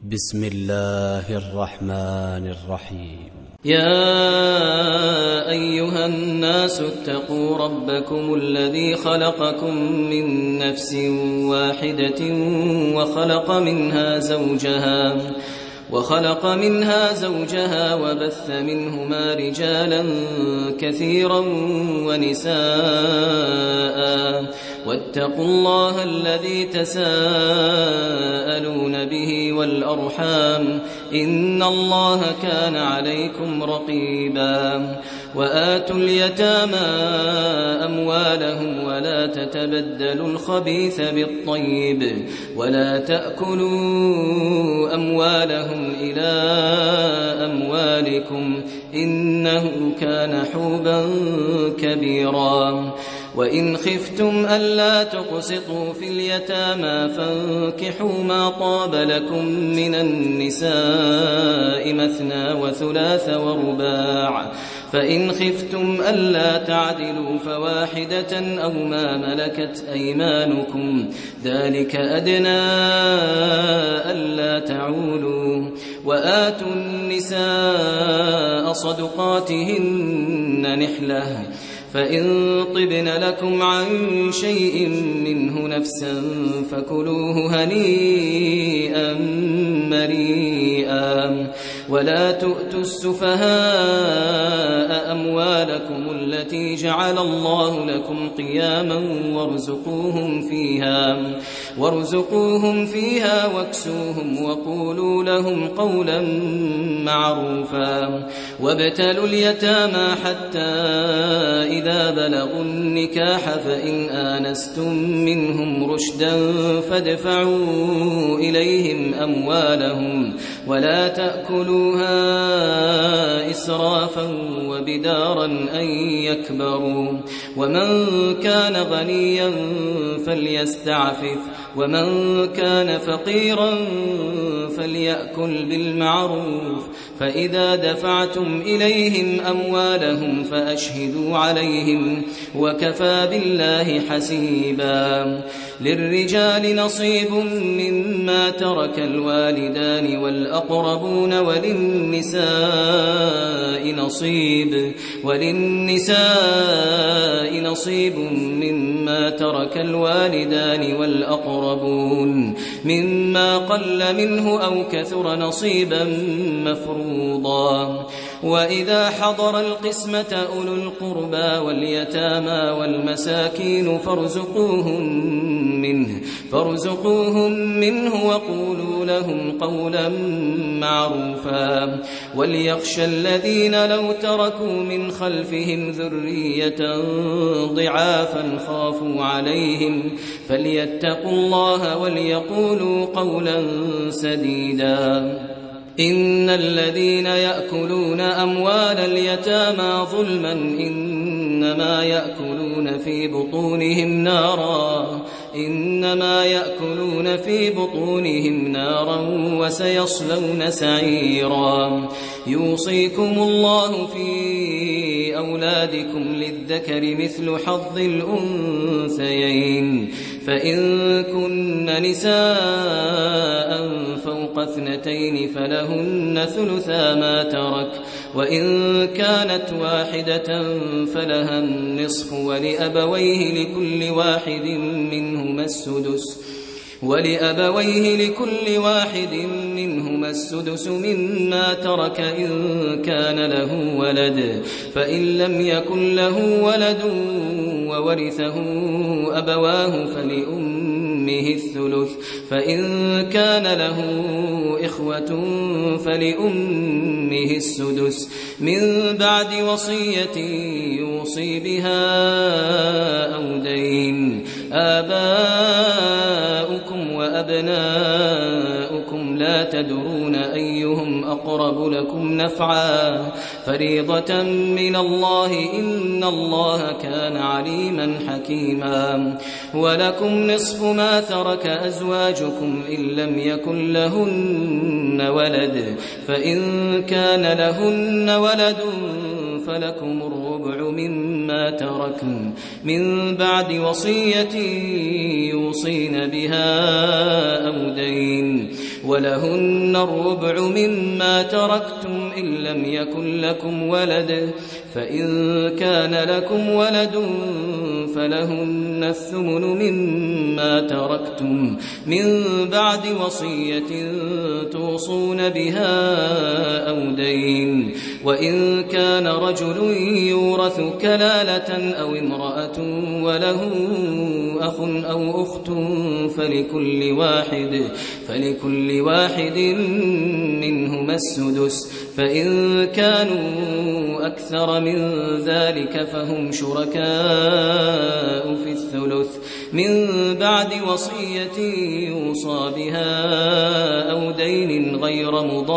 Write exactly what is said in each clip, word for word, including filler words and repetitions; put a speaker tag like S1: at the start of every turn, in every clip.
S1: بسم الله الرحمن الرحيم.
S2: يا أيها الناس اتقوا ربكم الذي خلقكم من نفس واحدة وخلق منها زوجها وخلق منها زوجها وبث منهما رجالا كثيرا ونساء، واتقوا الله الذي تساءلون به والأرحام، إن الله كان عليكم رقيبا. وآتوا اليتامى أموالهم ولا تتبدلوا الخبيث بالطيب ولا تأكلوا أموالهم إلى أموالكم إنه كان حوبا كبيرا. وإن خفتم ألا تقسطوا في اليتامى فانكحوا ما طاب لكم من النساء مثنى وثلاث ورباع، فإن خفتم ألا تعدلوا فواحدة أو ما ملكت أيمانكم، ذلك أدنى ألا تعولوا. وآتوا النساء صدقاتهن نحلة، فإن طبن لكم عن شيء منه نفسا فكلوه هنيئا مريئا. ولا تؤتوا السفهاء أموالكم التي جعل الله لكم قياما وارزقوهم فيها وارزقوهم فيها واكسوهم وقولوا لهم قولا معروفا. وابتلوا اليتامى حتى إذا بلغوا النكاح فإن آنستم منهم رشدا فادفعوا إليهم أموالهم ولا تأكلوها إسرافا وبدارا أن يكبروا. ومن كان غنيا فليستعفف، ومن كان فقيرا فليأكل بالمعروف. فإذا دفعتم إليهم أموالهم فأشهدوا عليهم، وكفى بالله حسيبا. للرجال نصيب مما ترك الوالدان والأقربون، وللنساء نصيب وللنساء نصيب مما ترك الوالدان والأقربون مما قل منه أو كثر نصيبا مفروضا. وإذا حضر القسمة أولو القربى واليتامى والمساكين فارزقوهم منه فارزقوهم منه وقولوا لهم قولا معروفا. وليخشى الذين لو تركوا من خلفهم ذرية ضعافا خافوا عليهم فليتقوا الله وليقولوا قولا سديدا. إن الذين يأكلون أموال اليتامى ظلما إنما يأكلون في بطونهم نارا إنما يأكلون في بطونهم نارا وسيصلون سعيرا. يوصيكم الله في أولادكم للذكر مثل حظ الأنثيين، فإن كن نساء فوق اثنتين فلهن ثلثا ما ترك، وإن كانت واحدة فلها النصف ولأبويه لكل واحد منهما السدس ولأبويه لكل واحد منهما السدس مما ترك إن كان له ولد، فإن لم يكن له ولد وورثه أبواه فلأمه الثلث، فإن كان له إخوة فلأمه السدس من بعد وصية يوصي بها أو دين. آباؤكم وأبناؤكم لا تدرون أيهم أقرب لكم نفعا، فريضة من الله إن الله كان عليما حكيما. ولكم نصف ما ترك أزواجكم إن لم يكن لهن ولد، فإن كان لهن ولد فلكم الربع مما تركن من بعد وصية يوصين بها أو دين. ولهن الربع مما تركتم إن لم يكن لكم ولد فإن كان لكم ولد فلهن الثمن مما تركتم من بعد وصية توصون بها أو دين وإن كان رجل يورث كلالة أو امرأة وله أخ أو أخت فلكل واحد فلكل واحد منهما السدس فإن كانوا أكثر من ذلك فهم شركاء في الثلث من بعد وصية يوصى بها أو دين غير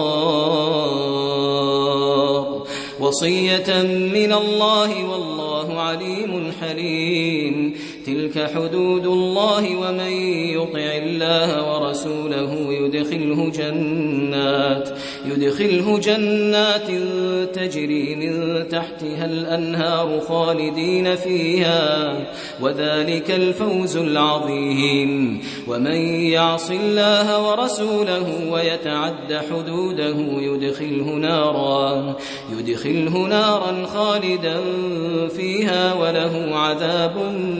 S2: مضار وصية من الله والله عليم حليم تلك حدود الله ومن يطع الله ورسوله يدخله جنات يدخله جنات تجري من تحتها الأنهار خالدين فيها وذلك الفوز العظيم ومن يعص الله ورسوله ويتعد حدوده يدخله نارا يدخله نارا خالدا فيها وله عذاب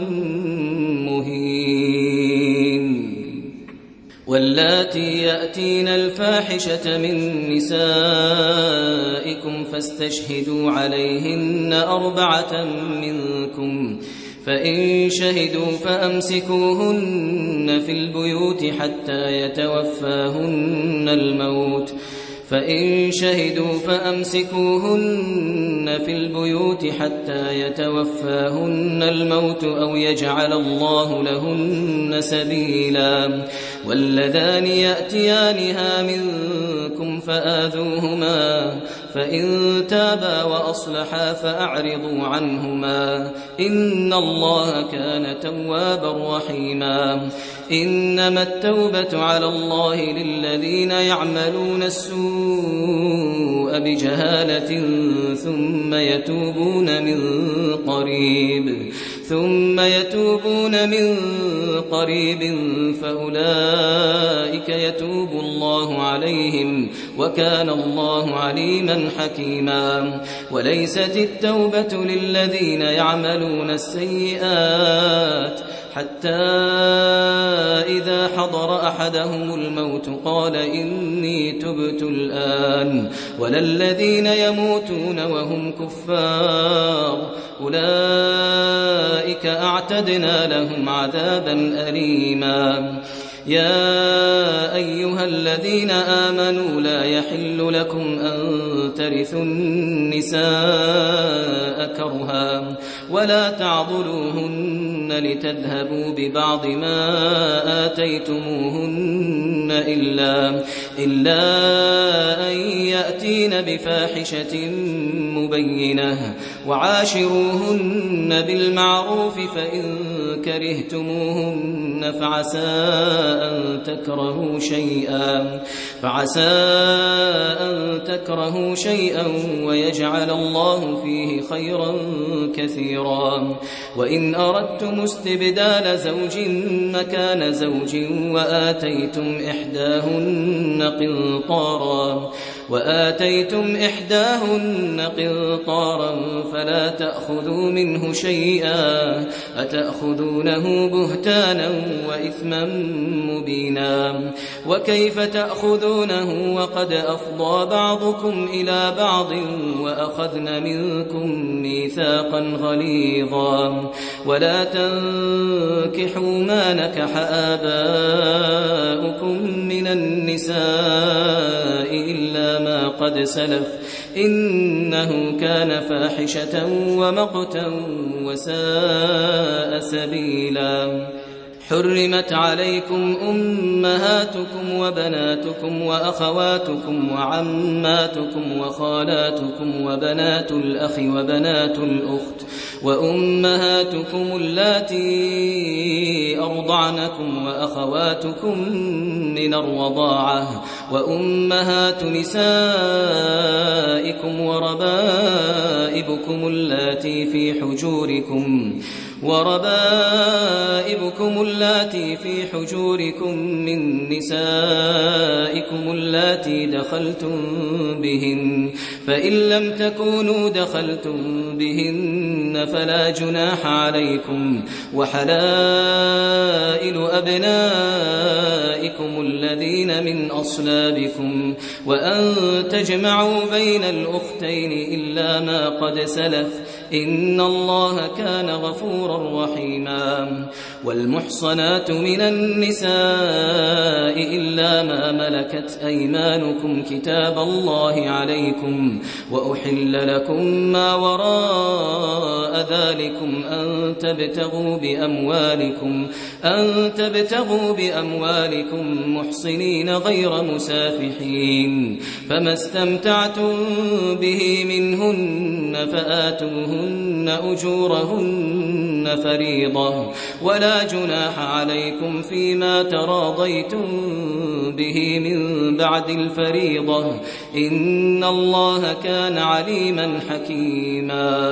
S2: مهين واللاتي يأتين الفاحشة من نسائكم فاستشهدوا عليهن أربعة منكم فإن شهدوا فأمسكوهن في البيوت حتى يتوفاهن الموت فإن شهدوا فأمسكوهن في البيوت حتى يتوفاهن الموت أو يجعل الله لهن سبيلا واللذان يأتيانها منكم فآذوهما فإن تابا وأصلحا فأعرضوا عنهما إن الله كان توابا رحيما إنما التوبة على الله للذين يعملون السوء بجهالة ثم يتوبون من قريب ثم يتوبون من قريب فأولئك يتوب الله عليهم وكان الله عليما حكيما وليست التوبة للذين يعملون السيئات حتى إذا حضر أحدهم الموت قال إني تبت الآن ولا الذين يموتون وهم كفار أولئك أعتدنا لهم عذابا أليما يا أيها الذين آمنوا لا يحل لكم أن ترثوا النساء كرها ولا تعضلوهن لتذهبوا ببعض ما آتيتموهن إلا, إلا أن يأتين بفاحشة مبينة وعاشروهن بالمعروف فإن كرهتموهن فعسى أن تكرهوا شيئا فعسى أن تكرهوا شيئا ويجعل الله فيه خيرا كثيرا وإن أردتم استبدال زوج مكان زوج وآتيتم إحداهن قنطارا وآتيتم إحداهن قنطارا فلا تأخذوا منه شيئا أتأخذونه بهتانا وإثما مبينا وكيف تأخذونه وقد أفضى بعضكم إلى بعض وأخذن منكم ميثاقا غليظا ولا تنكحوا ما نكح آباؤكم من النساء إلا ما قد سلف إنه كان فاحشة ومقتا وساء سبيلا حرمت عليكم أمهاتكم وبناتكم وأخواتكم وعماتكم وخالاتكم وبنات الأخ وبنات الأخت وأمهاتكم اللاتي أرضعنكم وأخواتكم من الرضاعة وأمهات نسائكم وربائبكم اللاتي في حجوركم وربائبكم اللاتي في حجوركم من نسائكم نسائكم اللاتي دخلتم بهن، فإن لم تكونوا دخلتم بهن فلا جناح عليكم، وحلائل أبنائكم الذين من أصلابكم، وأن تجمعوا بين الأختين إلا ما قد سلف، إن الله كان غفورا رحيما. والمحصنات من النساء إلا ما ملكت أيمانكم كتاب الله عليكم، وأحل لكم ما وراء ذلكم أن تبتغوا بأموالكم أن تبتغوا بأموالكم محصنين غير مسافحين، فما استمتعتم به منهن فآتوهن أجورهن فريضة، ولا جناح عليكم فيما تراضيتم به من بعد الفريضة، إن الله كان عليما حكيما.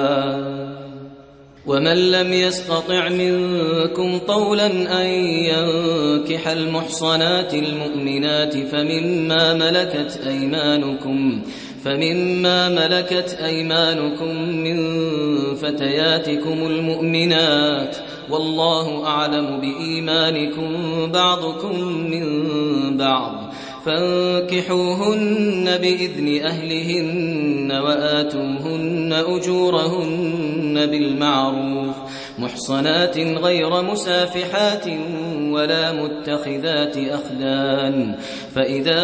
S2: ومن لم يستطع منكم طولا أن ينكح المحصنات المؤمنات فمما ملكت أيمانكم فمما ملكت أيمانكم من فتياتكم المؤمنات، والله أعلم بإيمانكم بعضكم من بعض، فانكحوهن بإذن أهلهن وآتوهن أجورهن بالمعروف محصنات غير مسافحات ولا متخذات أخدان، فإذا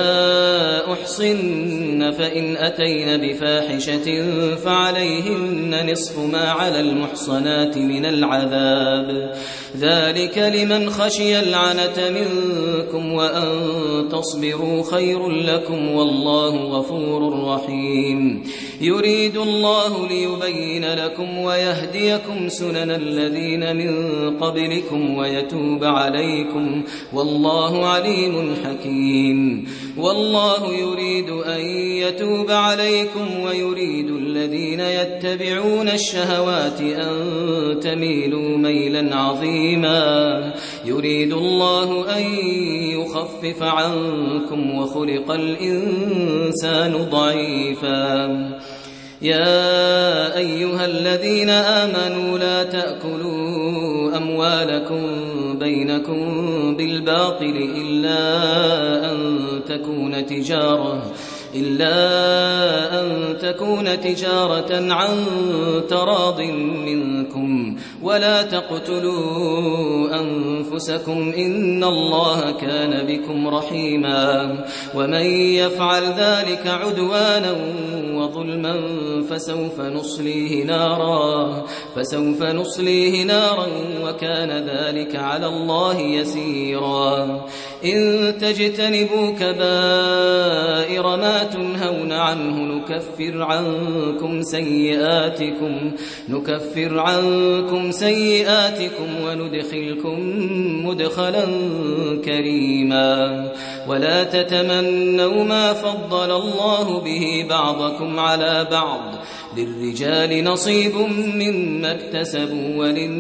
S2: أحصن فإن أتين بفاحشة فعليهن نصف ما على المحصنات من العذاب، ذلك لمن خشي العنة منكم، وأن تصبروا خير لكم، والله غفور رحيم. يريد الله ليبين لكم ويهديكم سنن الذين من قبلكم ويتوب عليكم، والله عليم حكيم. والله يريد أن يتوب عليكم ويريد الذين يتبعون الشهوات أن تميلوا ميلا عظيما، يريد الله أن يخفف عنكم وخلق الإنسان ضعيفا. يا أيها الذين آمنوا لا تأكلوا أموالكم بينكم بالباطل إلا أن تكون تجارة إلا أن تكون تجارة عن تراض منكم، ولا تقتلوا أنفسكم إن الله كان بكم رحيما، ومن يفعل ذلك عدوانا وظلما فسوف نصليه نارا فسوف نصليه نارا وكان ذلك على الله يسيرا. إن تجتنبوا كبائر ما تنهون عنه نكفر عنكم سيئاتكم نكفر عنكم سيئاتكم وندخلكم مدخلا كريما. ولا تتمنوا ما فضل الله به بعضكم على بعض، للرجال نصيب مما اكتسبوا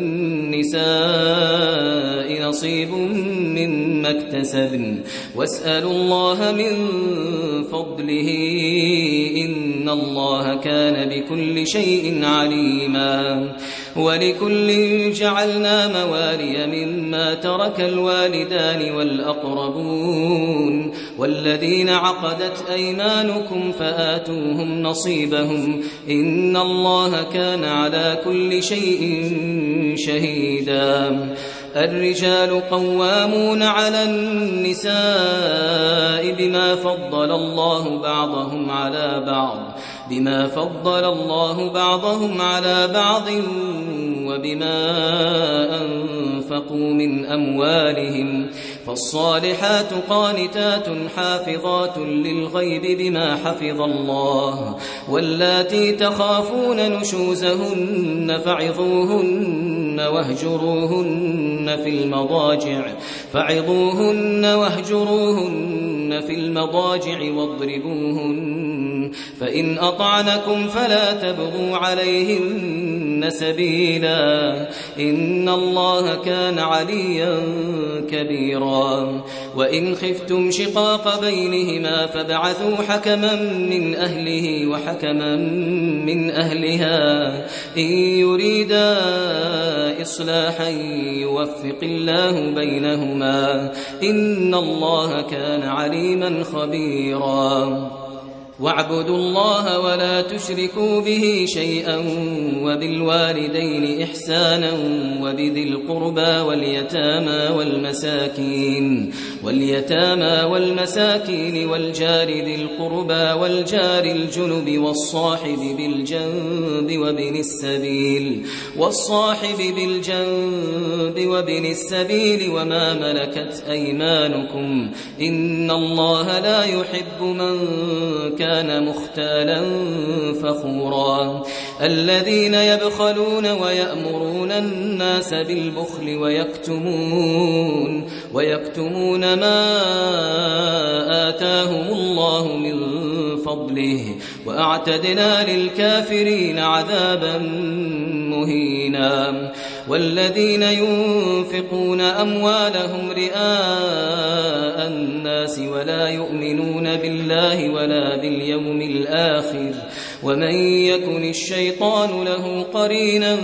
S2: وللنساء نصيب مما اكتسبن، واسألوا الله من فضله إن الله كان بكل شيء عليما. ولكل جعلنا موالي مما ترك الوالدان والأقربون والذين عقدت أيمانكم فآتوهم نصيبهم إن الله كان على كل شيء شهيدا. الرجال قوامون على النساء بما فضل الله بعضهم على بعض بما فضل الله بعضهم على بعض وبما أنفقوا من أموالهم، فالصالحات قانتات حافظات للغيب بما حفظ الله. واللاتي تخافون نشوزهن فعظوهن واهجروهن في المضاجع فعظوهن واهجروهن في المضاجع واضربوهن، فإن أطعنكم فلا تبغوا عليهن يهدين سبيلا إن الله كان عليا كبيرا وإن خفتم شقاق بينهما فابعثوا حكما من أهله وحكما من أهلها إن يريدا إصلاحا يوفق الله بينهما إن الله كان عليما خبيرا واعبدوا الله ولا تشركوا به شيئا وبالوالدين إحسانا وبذي القربى واليتامى والمساكين واليتامى والمساكين والجار ذي القربى والجار الجنب والصاحب بالجنب وابن السبيل والصاحب بالجنب وابن السبيل وما ملكت أيمانكم إن الله لا يحب من كان كان مختالا فخورا الذين يبخلون ويأمرون الناس بالبخل ويكتمون ويكتمون ما آتاهم الله من فضله وأعتدنا للكافرين عذابا مهينا والذين ينفقون أموالهم رئاء الناس ولا يؤمنون بالله ولا باليوم الآخر ومن يكن الشيطان له قرينا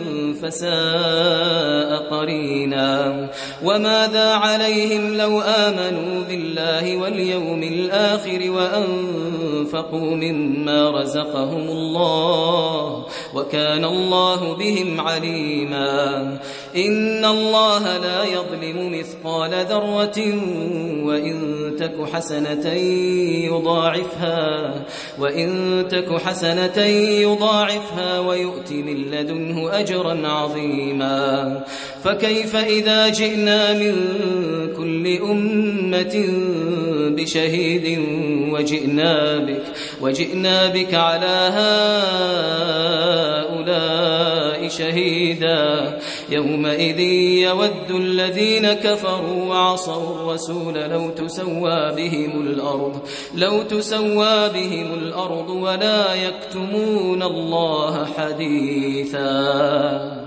S2: فساء قرينا وماذا عليهم لو آمنوا بالله واليوم الآخر وأنفقوا مما رزقهم الله وكان الله بهم عليما إن الله لا يظلم مثقال ذرة وإن تك حسنة يضاعفها وإن تك حسنة يضاعفها ويؤت من لدنه أجرا عظيما فكيف إذا جئنا من كل أمة بشهيد وجئنا بك وجئنا بك على هؤلاء شهيدا يومئذ يود الذين كفروا وعصوا الرسول لو تسوى بهم الأرض لو تسوى بهم الأرض ولا يكتمون الله حديثا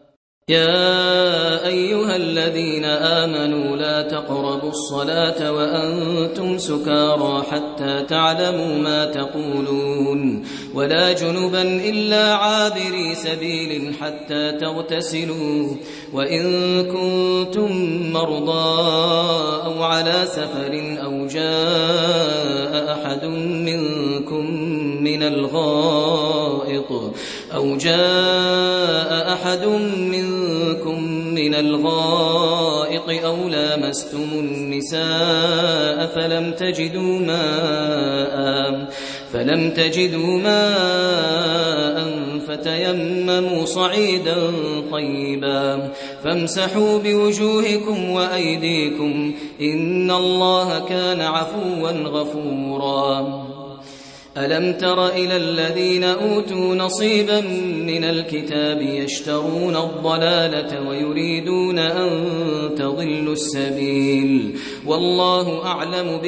S2: يا أيها الذين آمنوا لا تقربوا الصلاة وأنتم سكارى حتى تعلموا ما تقولون ولا جنبا إلا عابري سبيل حتى تغتسلوا وإن كنتم مرضى أو على سفر أو جاء أحد منكم من الغائط أو جاء أحد منكم من الغائط أو لامستم النساء فلم تجدوا ماء فلم تجدوا ماء فتيمموا صعيدا طيبا فامسحوا بوجوهكم وأيديكم إن الله كان عفوا غفورا ألم تر إلى الذين أوتوا نصيبا من الكتاب يشترون الضلالة ويريدون أن تضلوا السبيل والله أعلم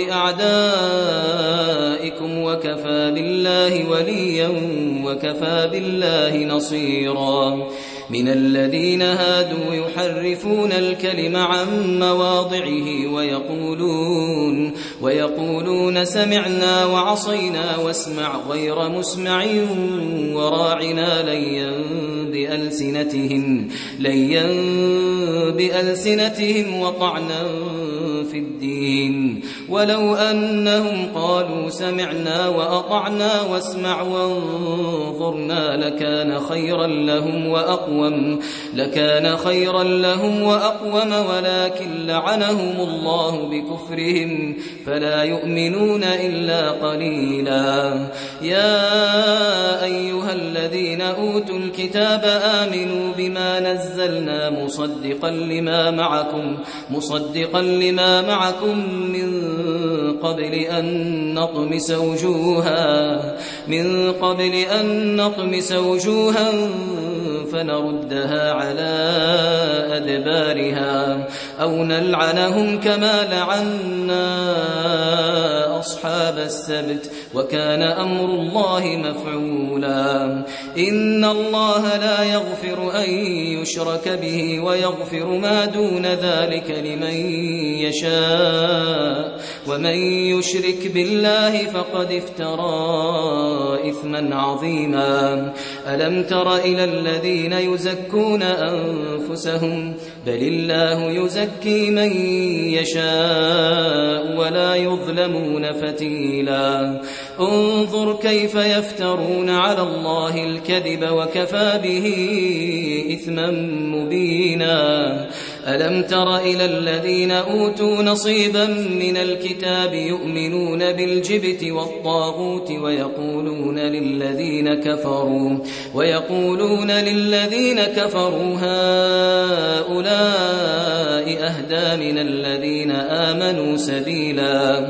S2: بأعدائكم وكفى بالله وليا وكفى بالله نصيرا من الذين هادوا يحرفون الكلم عن مواضعه ويقولون ويقولون سمعنا وعصينا واسمع غير مسمع وراعنا ليا بألسنتهم ليا بألسنتهم وطعنا في الدين ولو أنهم قالوا سمعنا وأطعنا واسمع وانظرنا لكان خيرا لهم وأقوم لكان خيرا لهم وأقوم ولكن لعنهم الله بكفرهم فلا يؤمنون إلا قليلا يا أيها الذين أوتوا الكتاب آمنوا بما نزلنا مصدقا لما معكم مصدقا لما معكم من قبل أن نطمس وجوها من قبل أن نطمس وجوها فنردها على أدبارها أو نلعنهم كما لعنا أصحاب السبت وكان أمر الله مفعولا إن الله لا يغفر أن يشرك به ويغفر ما دون ذلك لمن يشاء ومن يشرك بالله فقد افترى إثما عظيما ألم تر إلى الذين يزكون أنفسهم بل الله يزكي من يشاء ولا يظلمون فتيلا انظر كيف يفترون على الله الكذب وكفى به إثما مبينا ألم تر إلى الذين أوتوا نصيبا من الكتاب يؤمنون بالجبت والطاغوت ويقولون للذين كفروا ويقولون للذين كفروا هؤلاء أهدى من الذين آمنوا سبيلا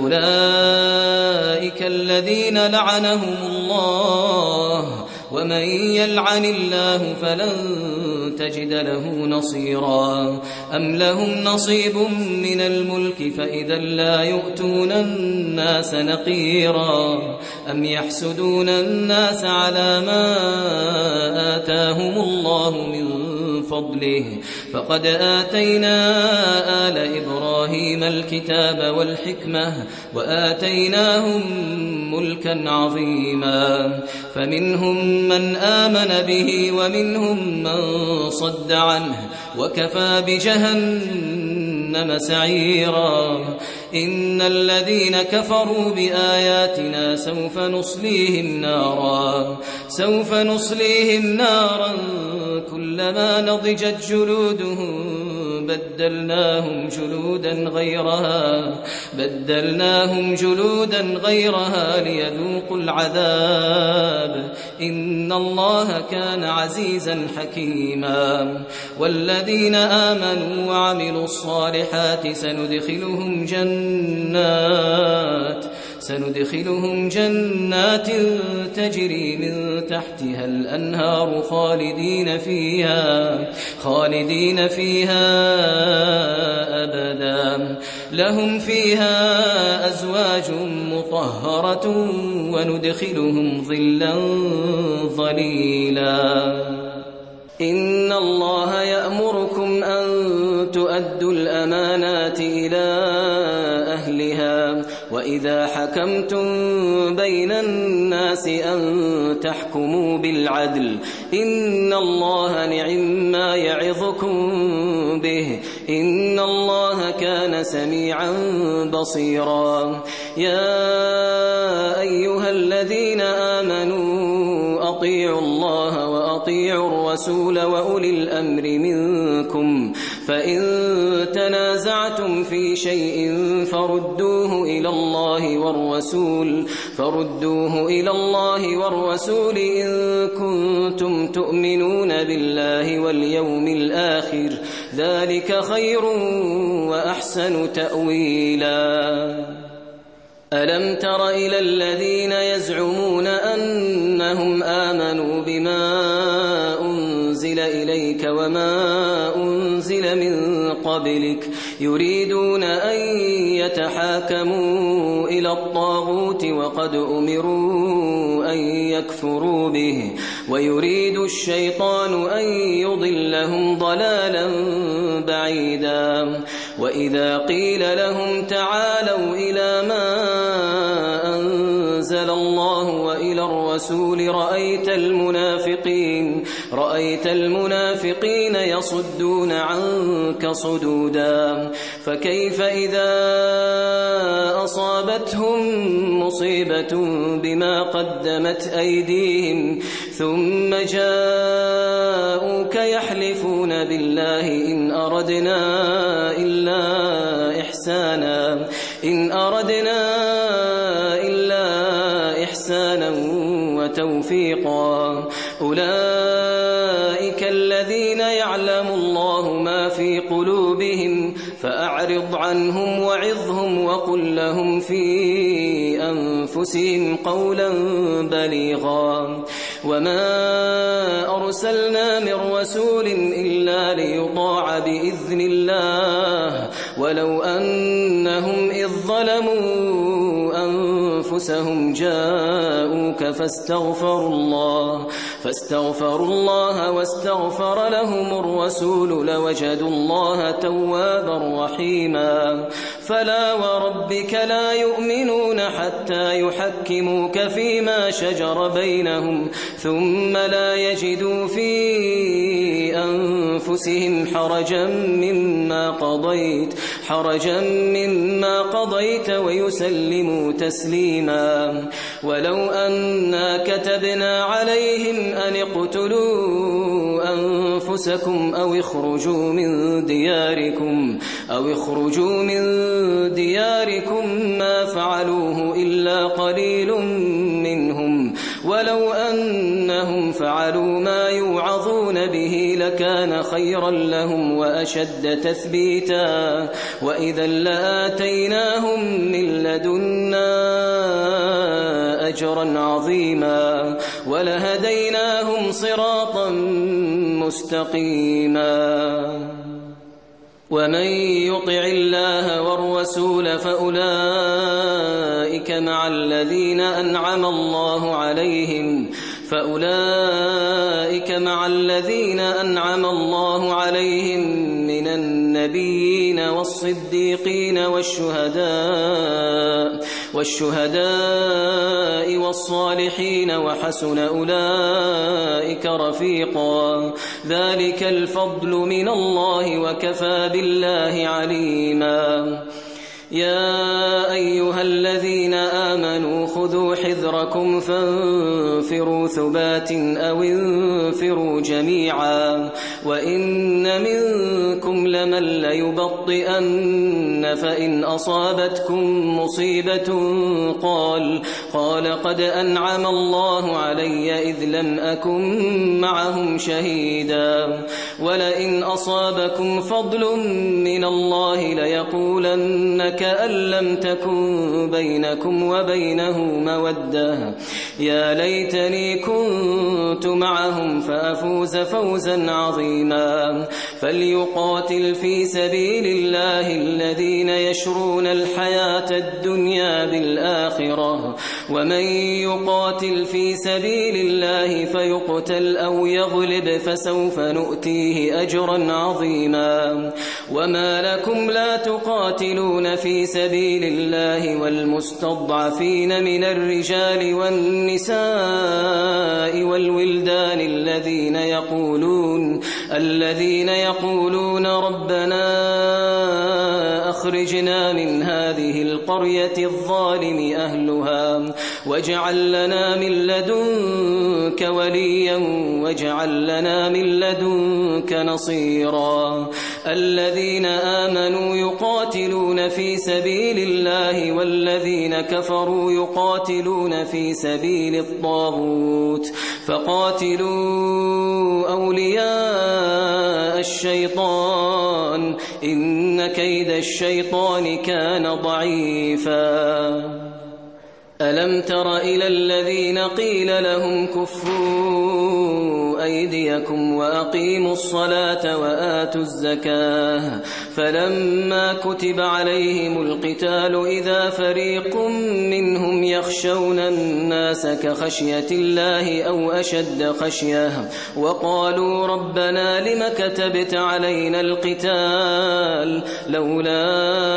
S2: أولئك الذين لعنهم الله ومن يلعن الله فلن تجد له نصيرا أم لهم نصيب من الملك فإذا لا يؤتون الناس نقيرا أم يحسدون الناس على ما آتاهم الله من فضله فقد آتينا آل إبراهيم الكتاب والحكمة وآتيناهم ملكا عظيما فمنهم من آمن به ومنهم من صد عنه وكفى بجهنم سعيرا إن الذين كفروا بآياتنا سوف نصليهم نارا سوف نصليهم نارا كلما نضجت جلودهم بدلناهم جلودا غيرها بدلناهم جلودا غيرها ليذوقوا العذاب إن الله كان عزيزا حكيما والذين آمنوا وعملوا الصالحات سندخلهم جنات سندخلهم جنات تجري من تحتها الأنهار خالدين فيها خالدين فيها أبدا لهم فيها أزواج مطهرة وندخلهم ظلا ظليلا إن الله يأمركم أن تؤدوا الأمانات إلى أهلها وإذا حكمتم بين الناس أن تحكموا بالعدل إن الله نعم ما يعظكم به إن الله كان سميعا بصيرا يا أيها الذين آمنوا أطيعوا الله وأطيعوا الرسول وأولي الأمر منكم فإن تنازعتم في شيء فردوه إلى الله والرسول فردوه إلى الله والرسول إن كنتم تؤمنون بالله واليوم الآخر ذلك خير وأحسن تأويلا ألم تر إلى الذين يزعمون أنهم آمنوا بما أنزل إليك وما أنزل من قبلك يريدون أن يتحاكموا إلى الطاغوت وقد أمروا أن يكفروا به ويريد الشيطان أن يضلهم ضلالا بعيدا وإذا قيل لهم تعالوا إلى ما أنزل الله وإلى الرسول رأيت المنافقين رأيت المنافقين يصدون عنك صدودا فكيف إذا أصابتهم مصيبة بما قدمت أيديهم ثم جاءوك يحلفون بالله إن أردنا إلا إحسانا إن أردنا إلا إحسانا وتوفيقا أولئك الذين يعلم الله ما في قلوبهم فأعرض عنهم وعظهم وقل لهم في أنفسهم قولا بليغا وما أرسلنا من رسول إلا ليطاع بإذن الله ولو أنهم إذ ظلموا أنفسهم جاءوك فاستغفروا الله فاستغفروا الله واستغفر لهم الرسول لوجدوا الله توابا رحيما فلا وربك لا يؤمنون حتى يحكموك فيما شجر بينهم ثم لا يجدوا في أنفسهم حرجا مما قضيت حرجا مما قضيت ويسلموا تسليما ولو أنا كتبنا عليهم أن اقتلوا أنفسكم أو اخرجوا من دياركم أو اخرجوا من دياركم ما فعلوه إلا قليل منهم ولو أنهم فعلوا ما يوعظون به لكان خيرا لهم وأشد تثبيتا وإذا لآتيناهم من لدنا أجرا عظيما ولهديناهم صراطا مستقيما ومن يطع الله والرسول فأولئك مع الذين أنعم الله عليهم فأولئك مع الذين أنعم الله عليهم من النبيين والصديقين والشهداء والشهداء والصالحين وحسن أولئك رفيقا ذلك الفضل من الله وكفى بالله عليما يا أيها الذين آمنوا خذوا حذركم فانفروا ثبات أو انفروا جميعا وإن منكم لمن ليبطئن فإن أصابتكم مصيبة قال قال قد أنعم الله علي إذ لم أكن معهم شهيدا ولئن أصابكم فضل من الله ليقولن كأن لم تكن بينكم وبينه مودة يا ليتني كنت معهم فأفوز فوزا عظيما فليقاتل في سبيل الله الذين يشرون الحياة الدنيا بالآخرة ومن يقاتل في سبيل الله فيقتل أو يغلب فسوف نؤتيه أجرا عظيما وما لكم لا تقاتلون في سبيل الله والمستضعفين من الرجال والنساء والولدان الذين يقولون الذين يقولون ربنا أخرجنا من هذه القرية الظالم أهلها واجعل لنا من لدنك وليا واجعل لنا من لدنك نصيرا الذين آمنوا يقاتلون في سبيل الله والذين كفروا يقاتلون في سبيل الطاغوت فقاتلوا أولياء الشيطان إن كيد الشيطان كان ضعيفا ألم تر إلى الذين قيل لهم كفوا أيديكم وأقيموا الصلاة وآتوا الزكاة فلما كتب عليهم القتال إذا فريق منهم يخشون الناس كخشية الله أو أشد خشية وقالوا ربنا لم كتبت علينا القتال لولا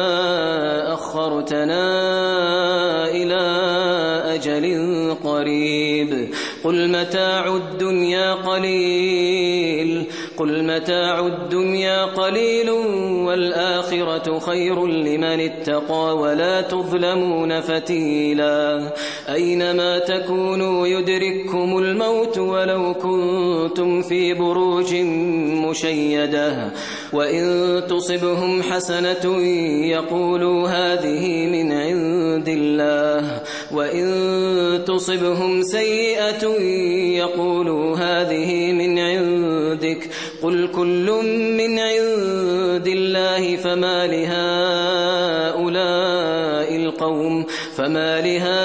S2: أخرتنا إلى أجل قريب قل متاع الدنيا قليل قل متاع الدنيا قليل والآخرة خير لمن اتقى ولا تظلمون فتيلا أينما تكونوا يدرككم الموت ولو كنتم في بروج مشيدة وإن تصبهم حسنة يقولوا هذه من عند الله وإن تصبهم سيئة يقولوا هذه من عندك قل كل من عند الله فما لهؤلاء القوم فما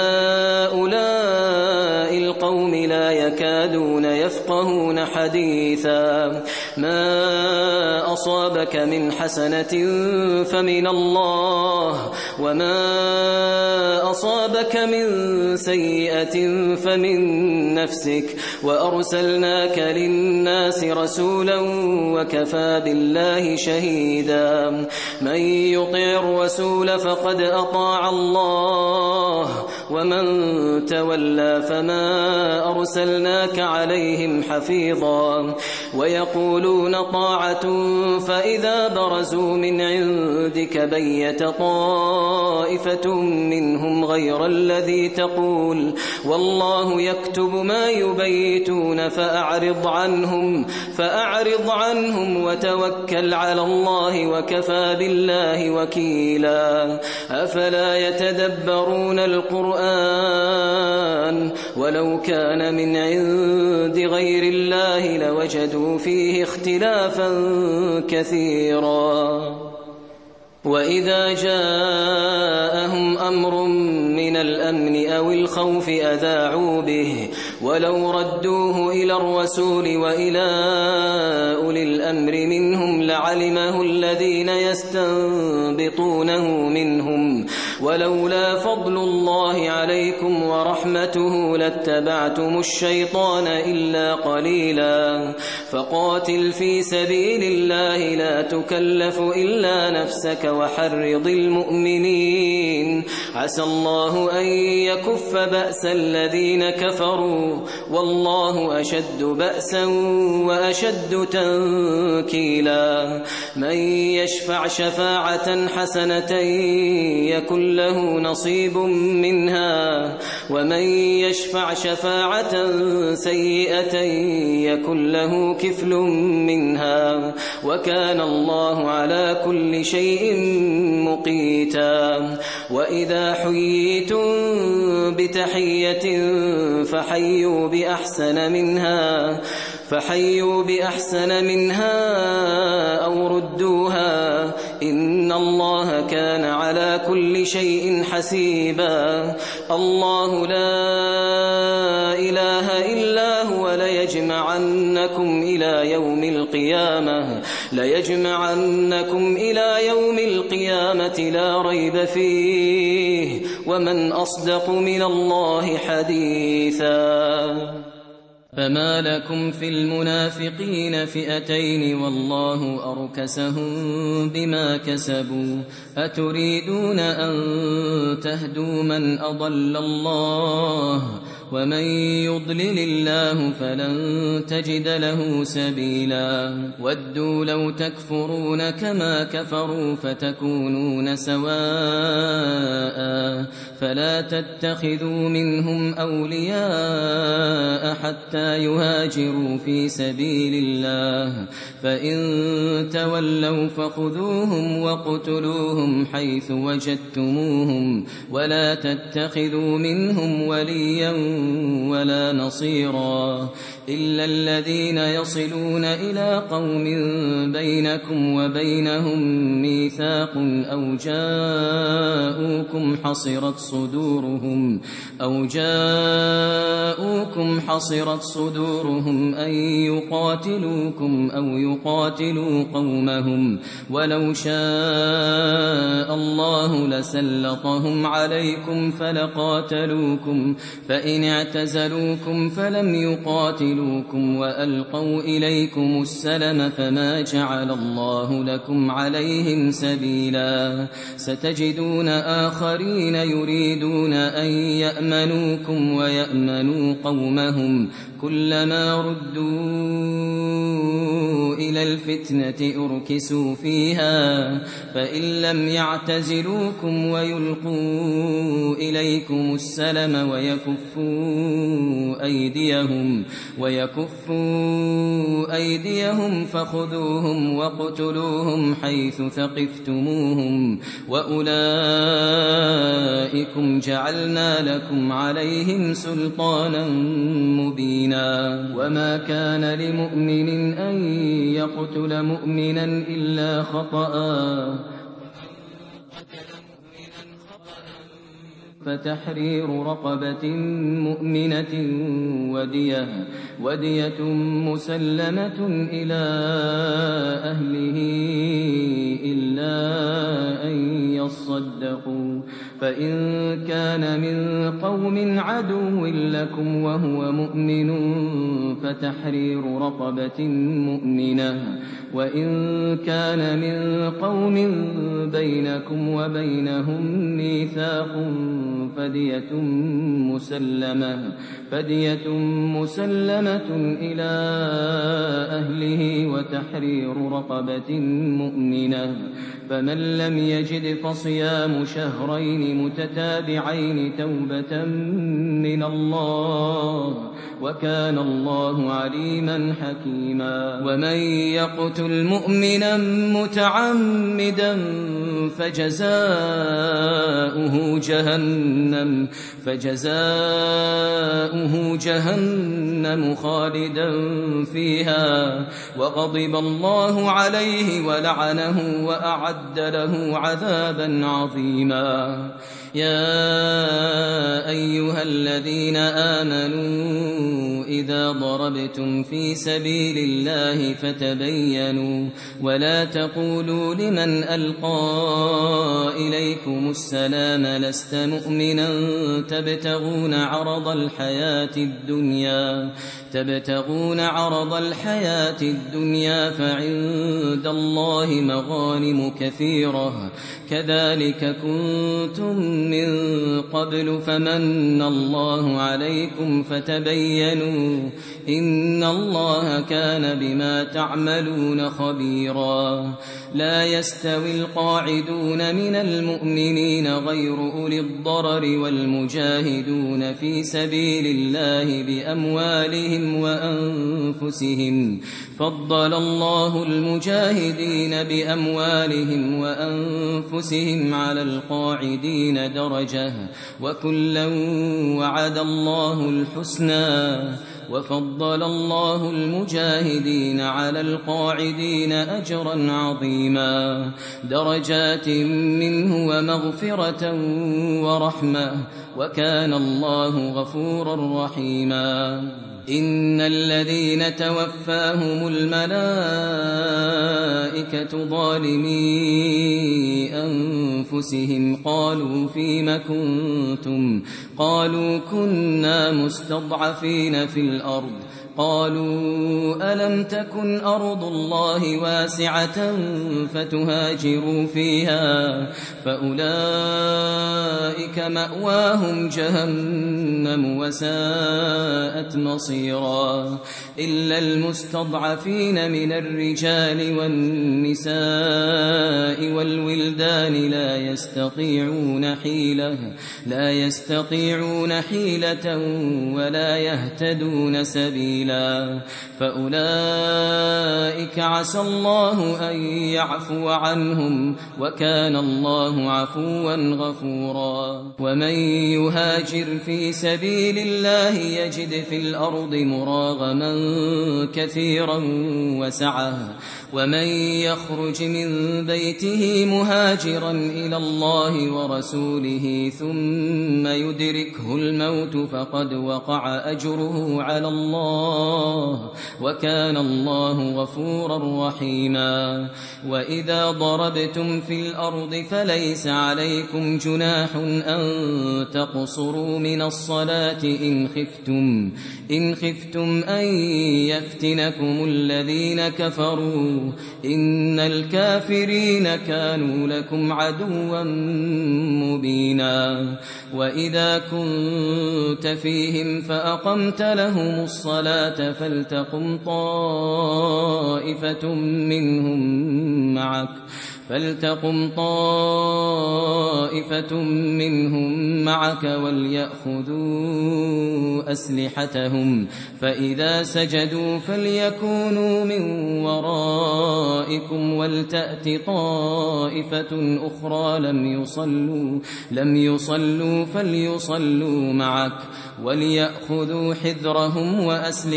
S2: لهؤلاء القوم لا يكادون يفقهون حديثا ما أصابك من حسنة فمن الله وما أصابك من سيئة فمن نفسك وأرسلناك للناس رسولا وكفى بالله شهيدا من يطع الرسول فقد أطاع الله ومن تولى فما أرسلناك عليهم حفيظا ويقولون طاعة فإذا برزوا من عندك بيت طائفة منهم غير الذي تقول والله يكتب ما يبيتون فأعرض عنهم فأعرض عنهم وتوكل على الله وكفى بالله وكيلا أفلا يتدبرون القرآن ولو كان من عند غير الله لوجدوا فيه اختلافا كثيرا وإذا جاءهم أمر من الأمن أو الخوف أذاعوا به ولو ردوه إلى الرسول وإلى أولي الأمر منهم لعلمه الذين يستنبطونه منهم ولولا فضل الله عليكم ورحمته لاتبعتم الشيطان إلا قليلا فقاتل في سبيل الله لا تكلف إلا نفسك وحرض المؤمنين عسى الله أن يكف بأس الذين كفروا والله أشد بأسا وأشد تنكيلا من يشفع شفاعة حسنة يكن له نصيب منها ومن يشفع شفاعة سيئة يكن له كفل منها وكان الله على كل شيء مقيتا وإذا حييتم بتحية فحيوا بأحسن منها فحيوا بأحسن منها أو ردوها إن الله كان على كل شيء حسيبا الله لا إله إلا هو ليجمعنكم إلى يوم القيامة ليجمعنكم إلى يوم القيامة لا ريب فيه ومن أصدق من الله حديثا فما لكم في المنافقين فئتين والله أركسهم بما كسبوا أتريدون أن تهدوا من أضل الله ومن يضلل الله فلن تجد له سبيلا ودوا لو تكفرون كما كفروا فتكونون سواء فلا تتخذوا منهم أولياء حتى يهاجروا في سبيل الله فإن تولوا فخذوهم وقتلوهم حيث وجدتموهم ولا تتخذوا منهم وليا ولا نصيرا إلا الذين يصلون إلى قوم بينكم وبينهم ميثاق أو جاءوكم حصرت صدورهم أو جاءوكم حصرت صدورهم أن يقاتلوكم أو يقاتلوا قومهم ولو شاء الله لسلطهم عليكم فلقاتلوكم فإن اعتزلوكم فلم يقاتلوكم وألقوا إليكم السلم فما جعل الله لكم عليهم سبيلا ستجدون آخرين يريدون أن يأمنوكم ويأمنوا قومهم كلما ردوا إلى الفتنة أركسوا فيها فإن لم يعتزلوكم ويلقوا إليكم السلم ويكفوا أيديهم ويكفوا أيديهم فخذوهم وقتلوهم حيث ثقفتموهم وأولئكم جعلنا لكم عليهم سلطانا مبينا وما كان لمؤمن أن يقتل مؤمنا إلا خطأ فتحرير رقبة مؤمنة ودية, ودية مسلمة إلى أهله إلا أن يصدقوا. فإن كان من قوم عدو لكم وهو مؤمن فتحرير رقبة مؤمنة. وإن كان من قوم بينكم وبينهم ميثاق فدية مسلمة, فدية مسلمة إلى أهله وتحرير رقبة مؤمنة. فمن لم يجد فصيام شهرين متتابعين توبة من الله وكان الله عليما حكيما. ومن يقتل مؤمنا متعمدا فجزاؤه جهنم فجزاؤه جهنم خالدا فيها وغضب الله عليه ولعنه وأعد له عذابا عظيما. يا أيها الذين آمنوا إذا ضربتم في سبيل الله فتبينوا ولا تقولوا لمن ألقى إليكم السلام لست مؤمنا تبتغون عرض الحياة الدنيا تبتغون عرض الحياة الدنيا فعند الله مغانم كثيرة كذلك كنتم من قبل فمن الله عليكم فتبينوا إن الله كان بما تعملون خبيرا. لا يستوي القاعدون من المؤمنين غير أولي الضرر والمجاهدون في سبيل الله بأموالهم وأنفسهم فضل الله المجاهدين بأموالهم وأنفسهم على القاعدين درجة وكلا وعد الله الحسنى وفضل الله المجاهدين على القاعدين أجرا عظيما درجات منه ومغفرة ورحمة وكان الله غفورا رحيما. إن الذين توفاهم الملائكة ظالمي أنفسهم قالوا فيم كنتم قالوا كنا مستضعفين في الأرض قالوا ألم تكن أرض الله واسعة فتهاجروا فيها فأولئك مأواهم جهنم وساءت مصيرا. إلا المستضعفين من الرجال والنساء والولدان لا يستطيعون حيلة لا يستطيعون حيلة ولا يهتدون سبيلا فأولئك عسى الله أن يعفو عنهم وكان الله عفوا غفورا. ومن يهاجر في سبيل الله يجد في الأرض مراغما كثيرا وسعة ومن يخرج من بيته مهاجرا إلى الله ورسوله ثم يدركه الموت فقد وقع أجره على الله وكان الله غفورا رحيما. وإذا ضربتم في الأرض فليس عليكم جناح أن تقصروا من الصلاة إن خفتم إن خفتم أن يفتنكم الذين كفروا إن الكافرين كانوا لكم عدوا مبينا. وإذا كنت فيهم فأقمت لهم الصلاة فلتقم طائفة منهم معك فلتقم طائفة منهم معك وليأخذوا أسلحتهم فإذا سجدوا فليكونوا من ورائكم ولتأت طائفة أخرى لم يصلوا لم يصلوا فليصلوا معك وليأخذوا حذرهم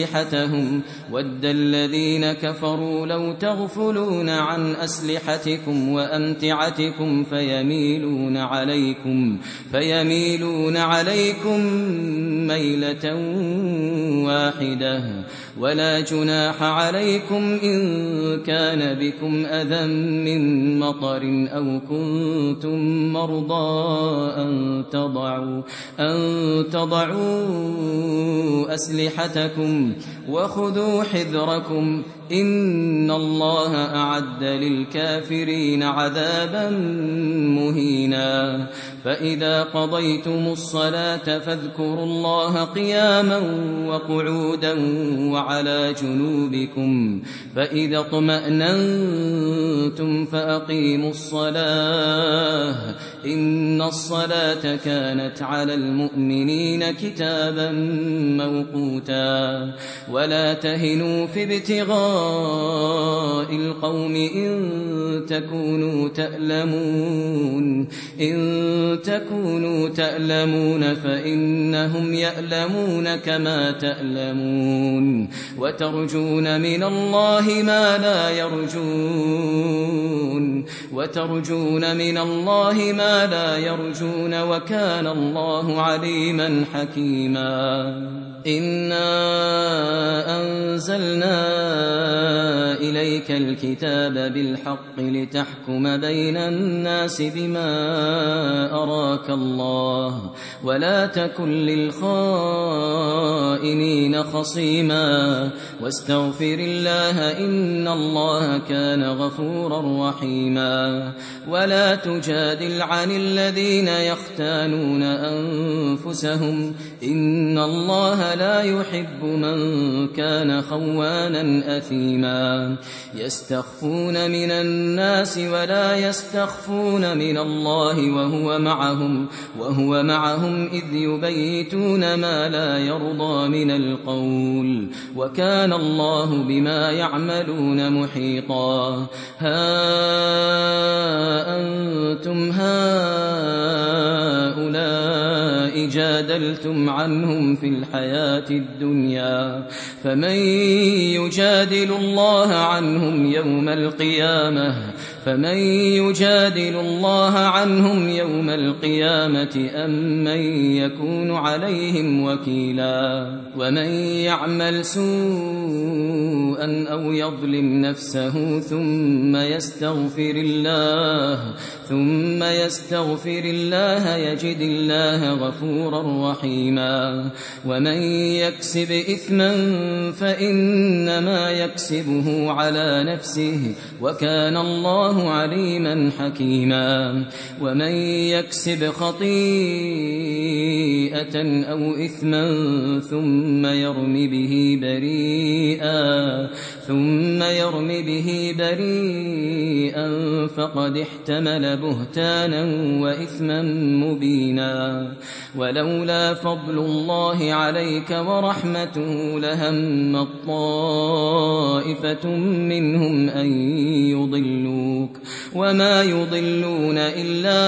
S2: وأسلحتهم ود الذين كفروا لو تغفلون عن أسلحتكم ألسنتكم وأمتعتكم فيميلون عليكم فيميلون عليكم ميلة واحدة ولا جناح عليكم إن كان بكم أذى من مطر أو كنتم مرضى أن تضعوا أن تضعوا أسلحتكم وخذوا حذركم إن الله أعد للكافرين عذابا مهينا فإذا قضيتم الصلاة فاذكروا الله قياما وقعودا وعلى جنوبكم فإذا اطمأننتم فأقيموا الصلاة إن الصلاة كانت على المؤمنين كتابا موقوتا ولا تهنوا في ابتغاء القوم إن تكونوا تألمون إن تكونوا تألمون فإنهم يألمون كما تألمون وترجون من الله ما لا يرجون وترجون من الله ما لا يرجون وكان الله عليما حكيما إنا أنزلنا إليك الكتاب بالحق لتحكم بين الناس بما أراك الله ولا تكن للخائنين خصيما واستغفر الله إن الله كان غفورا رحيما ولا تجادل عن الذين يختانون أنفسهم إن الله لا يحب من كان خوانا أثيما يستخفون من الناس ولا يستخفون من الله وهو معهم وهو معهم إذ يبيتون ما لا يرضى من القول وكان الله بما يعملون محيطا ها أنتم هؤلاء جادلتم عنهم في الحياة الدنيا فمن يجادل الله عنهم يوم القيامة فمن يجادل الله عنهم يوم القيامة أم من يكون عليهم وكيلا ومن يعمل سوءا أو يظلم نفسه ثم يستغفر الله ثم يستغفر الله يجد الله غفورا رحيما ومن يكسب إثما فإنما يكسبه على نفسه وكان الله عليما حكيما ومن يكسب خطيئة أو إثما ثم يرم به بريئا ثم يرم به بريئا فقد احتمل بهتانا وإثما مبينا ولولا فضل الله عليك ورحمته لهم طائفة منهم أن يضلوك وما يضلون إلا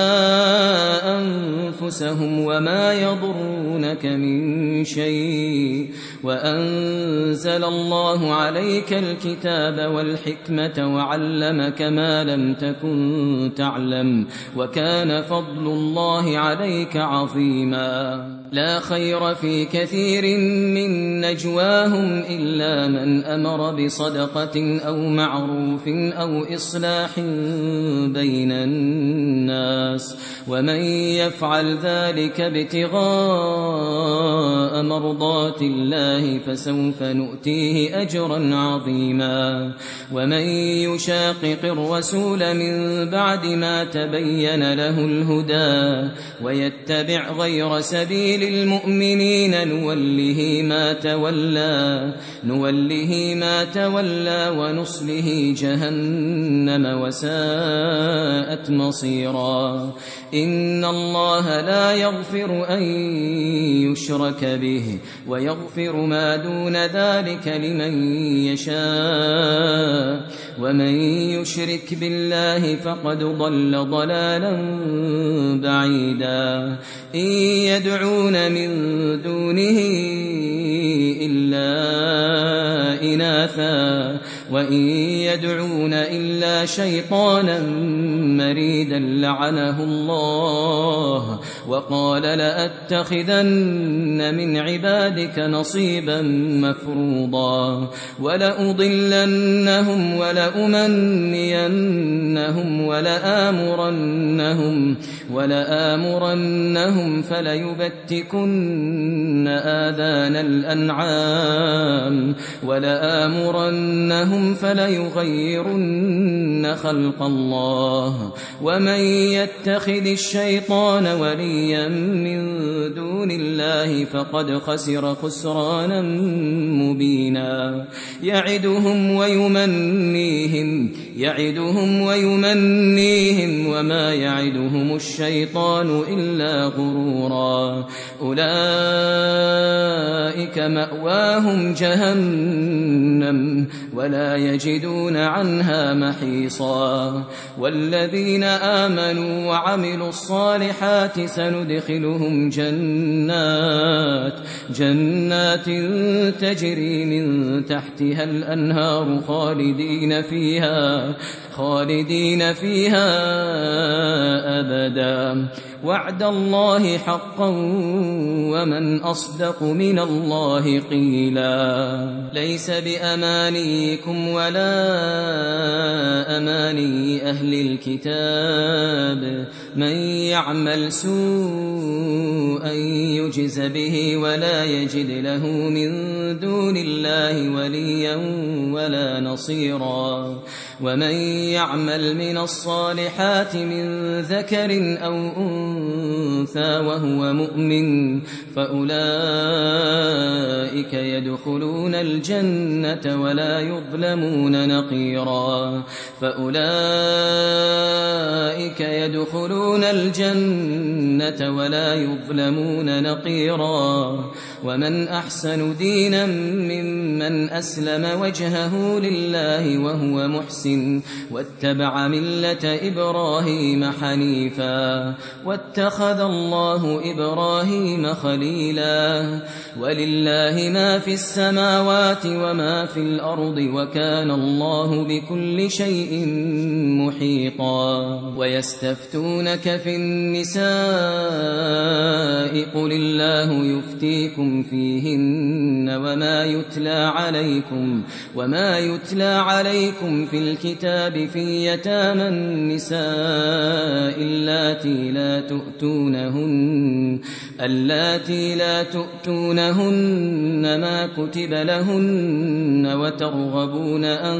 S2: أنفسهم وما يضرونك من شيء وأنزل الله عليك الكتاب والحكمة وعلمك ما لم تكن تعلم وكان فضل الله عليك عظيما لا خير في كثير من نجواهم إلا من أمر بصدقة أو معروف أو إصلاح بين الناس ومن يفعل ذلك ابتغاء مرضات الله فسوف نؤتيه أجرا عظيما ومن يشاقق الرسول من بعد ما تبين له الهدى ويتبع غير سبيل المؤمنين نوله ما تولى نوله ما تولى ونصله جهنم وساءت مصيرا إن الله لا يغفر أن يشرك به ويغفر ما دون ذلك لمن يشاء ومن يشرك بالله فقد ضل ضلالا بعيدا إن يدعون من دونه إلا إناثا وإن يدعون إلا شيطانا مريدا لعنه الله وقال لأتخذن من عبادك نصيبا مفروضا ولأضلنهم ولأمنينهم ولآمرنهم ولآمرنهم فليبتكن آذان الأنعام ولآمرنهم فليغيرن خلق الله ومن يتخذ الشيطان وليا من دون الله فقد خسر خسرانا مبينا يعدهم ويمنيهم يعدهم ويمنيهم وما يعدهم الشيطان إلا غرورا أولئك مأواهم جهنم ولا يجدون عنها محيصا والذين آمنوا وعملوا الصالحات سندخلهم جنات جنات تجري من تحتها الأنهار خالدين فيها خالدين فيها أبدا وعد الله حقا ومن أصدق من الله قيلا ليس بأمانيكم ولا أماني أهل الكتاب من يعمل سوءا يجز به ولا يجد له من دون الله وليا ولا نصيرا ومن يعمل من الصالحات من ذكر أو أنثى وهو مؤمن فأولئك يدخلون الجنة ولا يظلمون نقيرا فأولئك يدخلون الجنة ولا يظلمون نقيرا ومن أحسن دينا ممن أسلم وجهه لله وهو محسن واتبع ملة إبراهيم حنيفا واتخذ الله إبراهيم خليلا ولله ما في السماوات وما في الأرض وكان الله بكل شيء محيطا ويستفتونك في النساء قل الله يفتيكم فيهن وما يتلى عليكم وما يتلى عليكم في الكتاب في يتامى النساء اللاتي لا تؤتونهن اللاتي لا تؤتونهن ما كتب لهن وترغبون أن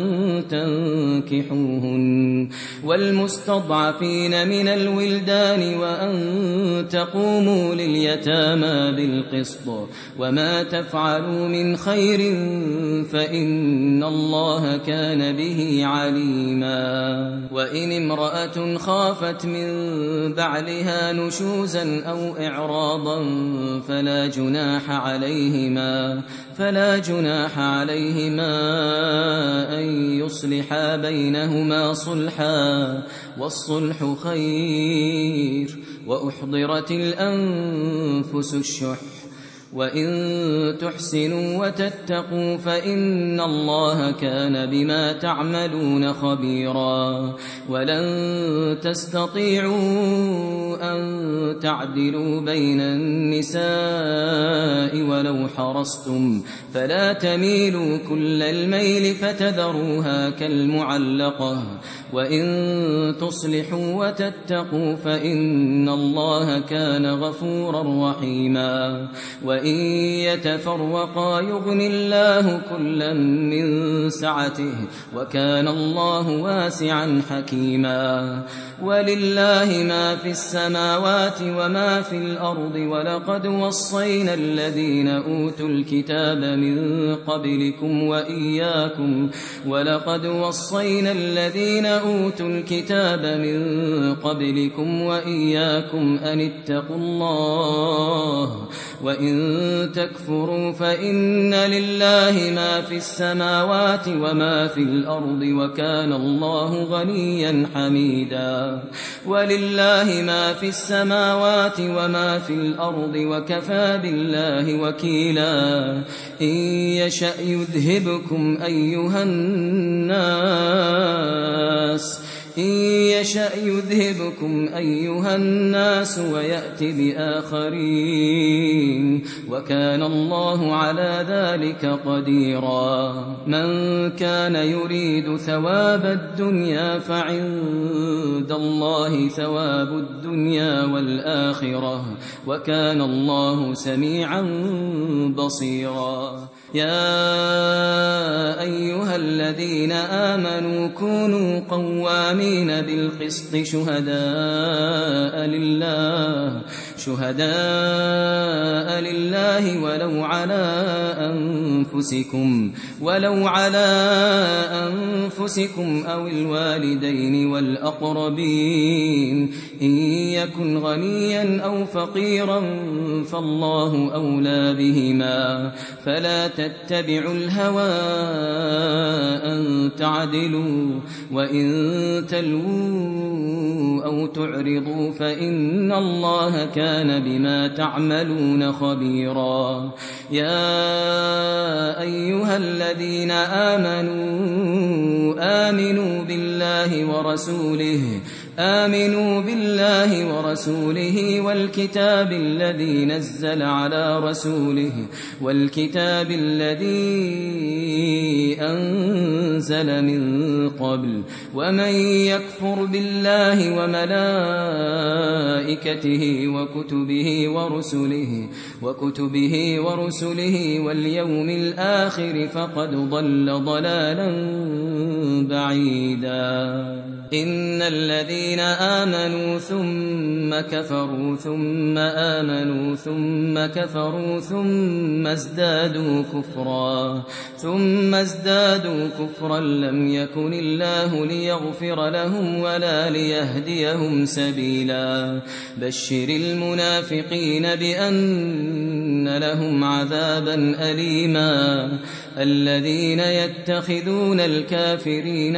S2: تنكحوهن والمستضعفين من الولدان وأن تقوموا لليتامى بالقسط وما تفعلوا من خير فإن الله كان به عليما وإن امرأة خافت من بعلها نشوزا أو إعراضا فلا جناح عليهما فلا جناح عليهما أن يصلحا بينهما صلحا والصلح خير وأحضرت الأنفس الشح وإن تحسنوا وتتقوا فإن الله كان بما تعملون خبيرا ولن تستطيعوا أن تعدلوا بين النساء ولو حرصتم فلا تميلوا كل الميل فتذروها كالمعلقة وإن تصلحوا وتتقوا فإن الله كان غفورا رحيما وإن يتفرقا يغني الله كلا من سعته وكان الله واسعا حكيما ولله ما في السماوات وما في الأرض ولقد وصينا الذين أوتوا الكتاب من قبلكم وإياكم ولقد وصينا الذين أوتوا الكتاب من قبلكم وإياكم أن اتقوا الله وإن تكفروا فإن لله ما في السماوات وما في الأرض وكان الله غنيا حميدا ولله ما في السماوات وما في الأرض وكفى بالله وكيلا إن يشأ يذهبكم أيها الناس إن يشأ يذهبكم أيها الناس ويأت بآخرين وكان الله على ذلك قديرا من كان يريد ثواب الدنيا فعند الله ثواب الدنيا والآخرة وكان الله سميعا بصيرا يا أيها الذين آمنوا كونوا قوامين بالقسط شهداء لله شهداء لله ولو على أنفسكم ولو على أنفسكم أو الوالدين والأقربين إن يكن غنيا أو فقيرا فالله أولى بهما فلا تتبعوا الهوى أن تعدلوا وإن تلووا أو تعرضوا فإن الله كان بما تعملون خبيرا يا أيها الذين آمنوا آمنوا بالله ورسوله آمنوا بالله ورسوله والكتاب الذي نزل على رسوله والكتاب الذي أنزل من قبل ومن يكفر بالله وملائكته وكتبه ورسله وكتبه ورسله واليوم الآخر فقد ضل ضلالا بعيدا إن الذين آمنوا ثم كفروا ثم آمنوا ثم كفروا ثم ازدادوا كفرا ثم ازدادوا كفرا لم يكن الله ليغفر لهم ولا ليهديهم سبيلا بشر المنافقين بأن لهم عذابا أليما الذين يتخذون الكافرين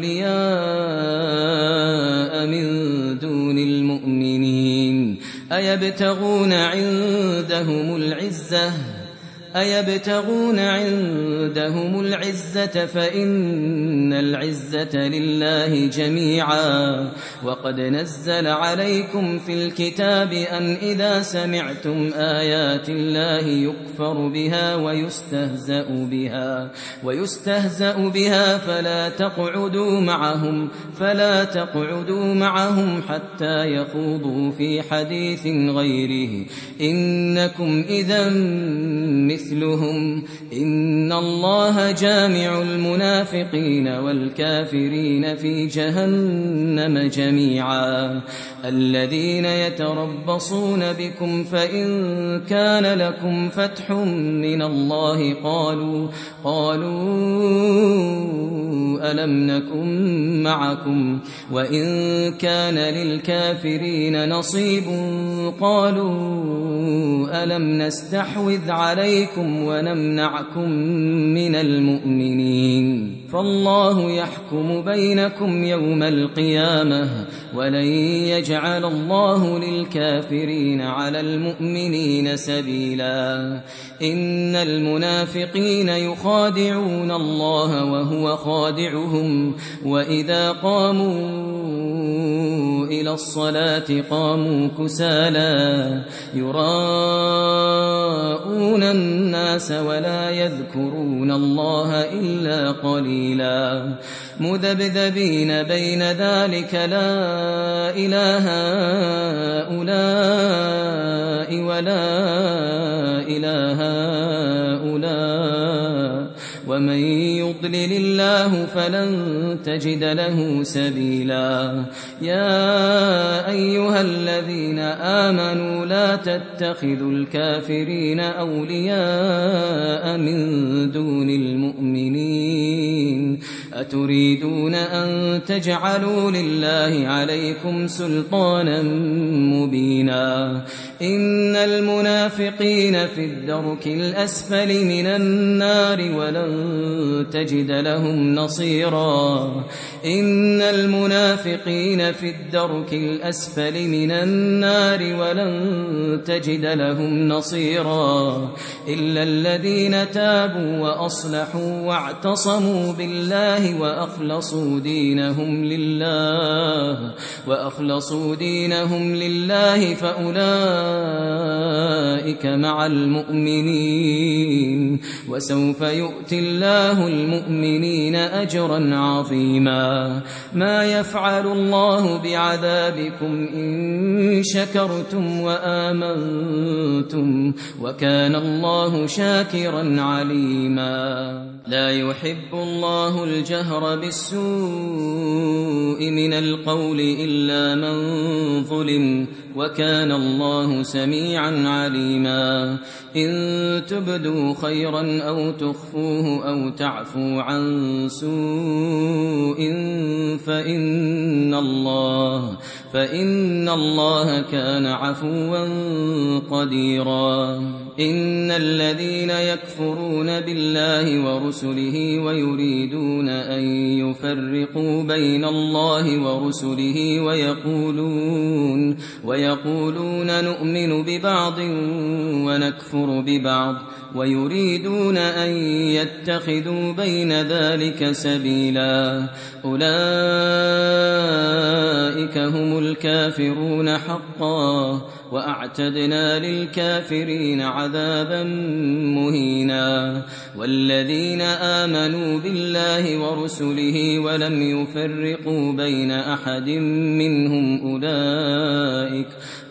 S2: أولياء من دون المؤمنين أيبتغون عندهم العزة أيبتغون عندهم العزة فإن العزة لله جميعا وقد نزل عليكم في الكتاب أن إذا سمعتم آيات الله يكفر بها ويستهزأ بها ويستهزأ بها فلا تقعدوا معهم فلا تقعدوا معهم حتى يخوضوا في حديث غيره إنكم إذا مثلهم إن الله جامع المنافقين والكافرين في جهنم جميعا الذين يتربصون بكم فإن كان لكم فتح من الله قالوا قالوا ألم نكن معكم وإن كان للكافرين نصيب قالوا ألم نستحوذ عليكم ونمنعكم من المؤمنين فالله يحكم بينكم يوم القيامة ولن يجعل الله للكافرين على المؤمنين سبيلا إن المنافقين يخادعون الله وهو خادعهم وإذا قاموا إلى الصلاة قاموا كسالى يراءون الناس ولا يذكرون الله إلا قليلا مذبذبين بين ذلك لا إله هؤلاء ولا إله هؤلاء ومن يضلل الله فلن تجد له سبيلا يا أيها الذين آمنوا لا تتخذوا الكافرين أولياء من دون المؤمنين أتريدون أن تجعلوا لله عليكم سلطانا مبينا إن المنافقين في الدرك الأسفل من النار ولن تجد لهم نصيرا إن المنافقين في الدرك الأسفل من النار ولن تجد لهم نصيرا إلا الذين تابوا وأصلحوا واعتصموا بالله وأخلصوا دينهم لله وأخلصوا دينهم لله فأولئك مع المؤمنين وسوف يؤتي الله المؤمنين أجرا عظيما ما يفعل الله بعذابكم إن شكرتم وآمنتم وكان الله شاكرا عليما لا يحب الله الجهر بالسوء من القول إلا من ظلم وكان الله سميعا عليما إن تبدوا خيرا أو تخفوه أو تعفوا عن سوء فإن الله فإن الله كان عفوا قديرا إن الذين يكفرون بالله ورسله ويريدون أن يفرقوا بين الله ورسله ويقولون ويقولون نؤمن ببعض ونكفر ببعض ويريدون أن يتخذوا بين ذلك سبيلا أولئك هم الكافرون حقا وأعتدنا للكافرين عذابا مهينا والذين آمنوا بالله ورسله ولم يفرقوا بين أحد منهم أولئك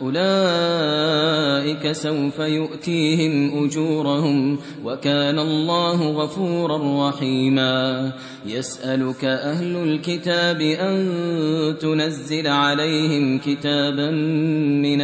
S2: أولئك سوف يؤتيهم أجورهم وكان الله غفورا رحيما يسألك أهل الكتاب أن تنزل عليهم كتابا من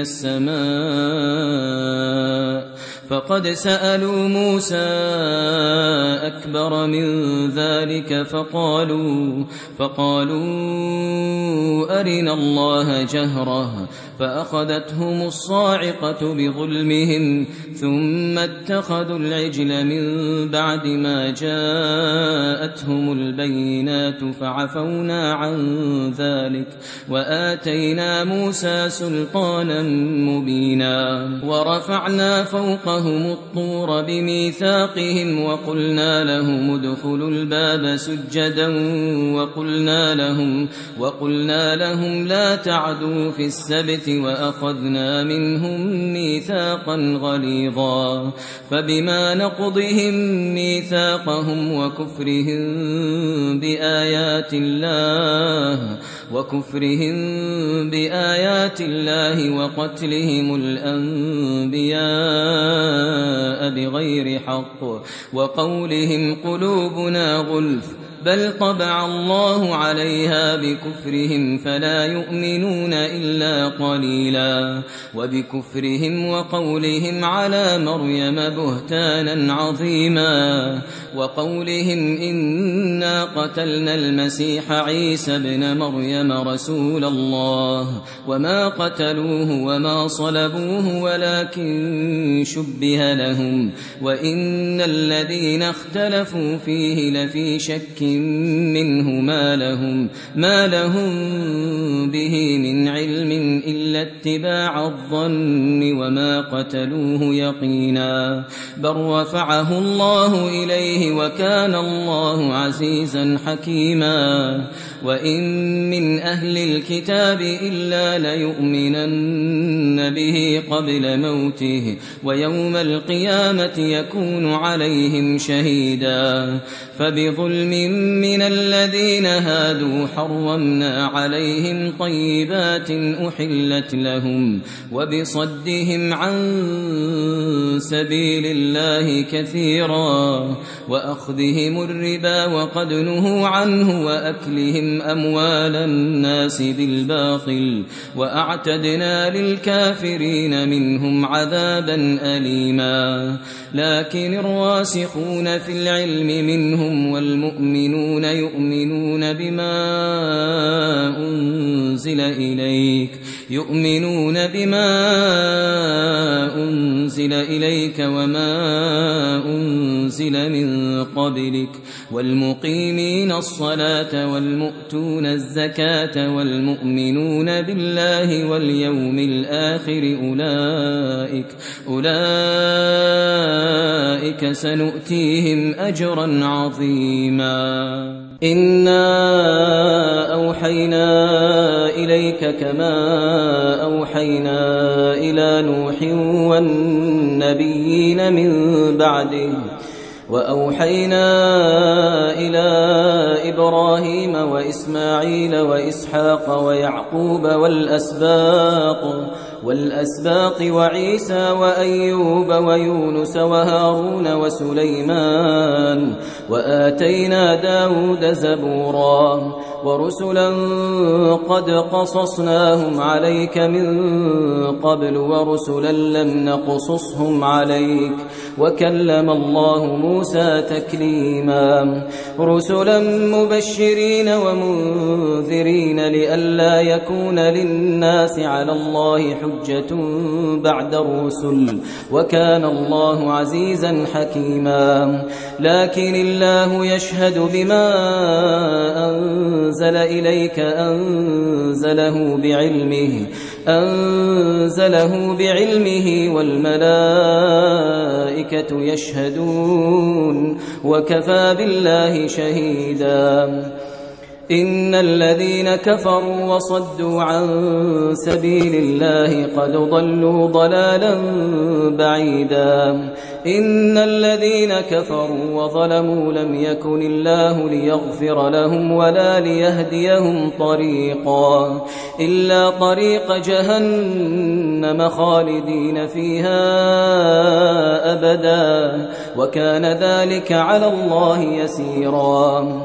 S2: السماء فقد سألوا موسى أكبر من ذلك فقالوا فقالوا أرنا الله جهرة فأخذتهم الصاعقة بظلمهم ثم اتخذوا العجل من بعد ما جاءتهم البينات فعفونا عن ذلك وآتينا موسى سلطانا مبينا ورفعنا فوقهم الطور بميثاقهم وقلنا لهم ادخلوا الباب سجدا وقلنا لهم وقلنا لهم لا تعدوا في السبت وأخذنا منهم ميثاقا غليظا فبما نقضهم ميثاقهم وكفرهم بآيات الله وكفرهم بآيات الله وقتلهم الأنبياء بغير حق وقولهم قلوبنا غلف بل طبع الله عليها بكفرهم فلا يؤمنون إلا قليلا وبكفرهم وقولهم على مريم بهتانا عظيما وقولهم إنا قتلنا المسيح عيسى ابن مريم رسول الله وما قتلوه وما صلبوه ولكن شبه لهم وإن الذين اختلفوا فيه لفي شك منه ما لهم ما لهم به من علم إلا اتباع الظن وما قتلوه يقينا بل رفعه الله إليه وكان الله عزيزا حكيما وإن من أهل الكتاب إلا ليؤمنن به قبل موته ويوم القيامة يكون عليهم شهيدا فبظلم من الذين هادوا حرمنا عليهم طيبات أحلت لهم وبصدهم عن سبيل الله كثيرا وأخذهم الربا وقد نهوا عنه وأكلهم أموال الناس بالباطل وأعتدنا للكافرين منهم عذابا أليما لكن الراسخون في العلم منهم والمؤمنون يؤمنون بما أنزل إليك يؤمنون بما أنزل إليك وما أنزل من قبلك والمقيمين الصلاة والمؤتون الزكاة والمؤمنون بالله واليوم الآخر أولئك أولئك سنؤتيهم أجرا عظيما إنا أوحينا إليك كما أوحينا إلى نوح والنبيين من بعده وأوحينا إلى إبراهيم وإسماعيل وإسحاق ويعقوب والأسباط والأسباط وعيسى وأيوب ويونس وهارون وسليمان وآتينا داود زبورا ورسلا قد قصصناهم عليك من قبل ورسلا لم نقصصهم عليك وكلم الله موسى تكليما رسلا مبشرين ومنذرين لئلا يكون للناس على الله حجة بعد الرسل وكان الله عزيزا حكيما لكن الله يشهد بما أنزل إليك أنزله بعلمه أنزله بعلمه والملائكة يشهدون وكفى بالله شهيدا إن الذين كفروا وصدوا عن سبيل الله قد ضلوا ضلالا بعيدا إن الذين كفروا وظلموا لم يكن الله ليغفر لهم ولا ليهديهم طريقا إلا طريق جهنم خالدين فيها أبدا وكان ذلك على الله يسيرا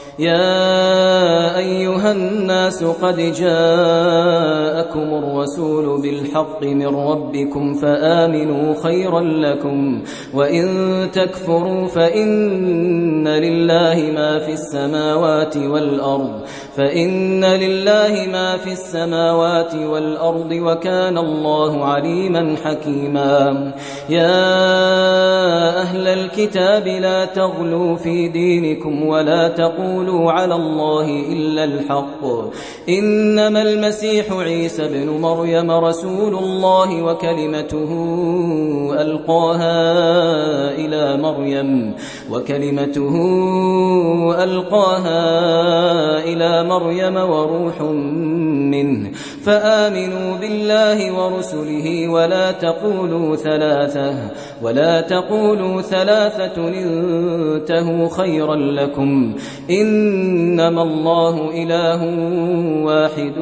S2: يا أيها الناس قد جاءكم الرسول بالحق من ربكم فآمنوا خيرا لكم وإن تكفروا فإن لله ما في السماوات والأرض فإن لله ما في السماوات والأرض وكان الله عليما حكيما يا أهل الكتاب لا تغلوا في دينكم ولا تقولوا على الله إلا الحق إنما المسيح عيسى بن مريم رسول الله وكلمته ألقاها إلى مريم وكلمته ألقاها إلى مريم وروح منه فآمنوا بالله ورسله ولا تقولوا ثلاثة ولا تقولوا ثلاثة انتهوا خيرا لكم إنما الله إله واحد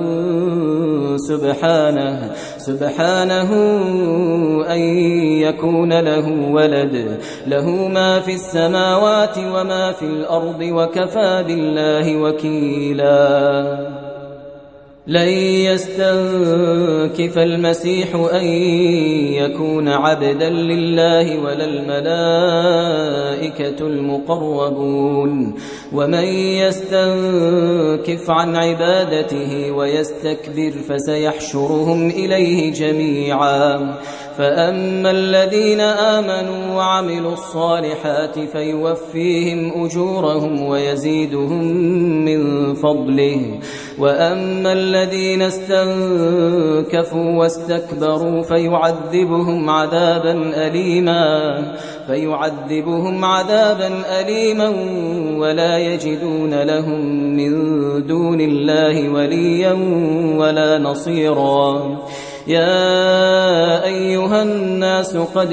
S2: سبحانه سبحانه أن يكون له ولد له ما في السماوات وما في الأرض وكفى بالله وكيلا لن يستنكف المسيح أن يكون عبدا لله ولا الملائكة المقربون ومن يستنكف عن عبادته ويستكبر فسيحشرهم إليه جميعا فأما الذين آمنوا وعملوا الصالحات فيوفيهم أجورهم ويزيدهم من فضله وأما الذين استنكفوا واستكبروا فيعذبهم عذابا أليما فيعذبهم عذابا أليما ولا يجدون لهم من دون الله وليا ولا نصيرا يا أيها الناس قد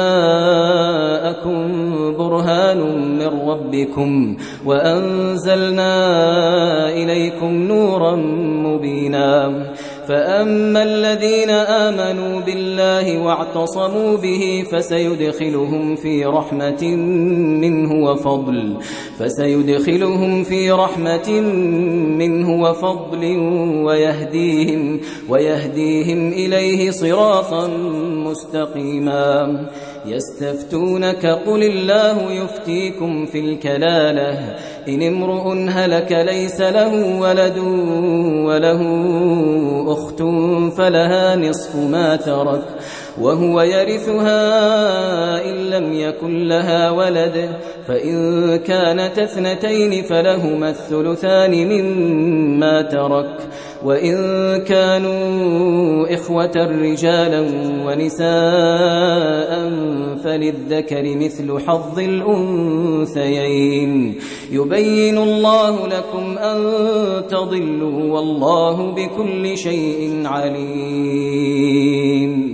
S2: جاءكم برهان من ربكم وأنزلنا إليكم نورا مبينا فأما الذين آمنوا بالله واعتصموا به فسيدخلهم في رحمة منه وفضل فسيدخلهم في رحمة منه وفضل ويهديهم ويهديهم إليه صراطا مستقيما يستفتونك قل الله يفتيكم في الكلالة إن امرؤ هلك ليس له ولد وله أخت فلها نصف ما ترك وهو يرثها إن لم يكن لها ولد فإن كانت اثنتين فلهما الثلثان مما ترك وإن كانوا إخوة رجالا ونساء فللذكر مثل حظ الأنثيين يبين الله لكم أن تضلوا والله بكل شيء عليم.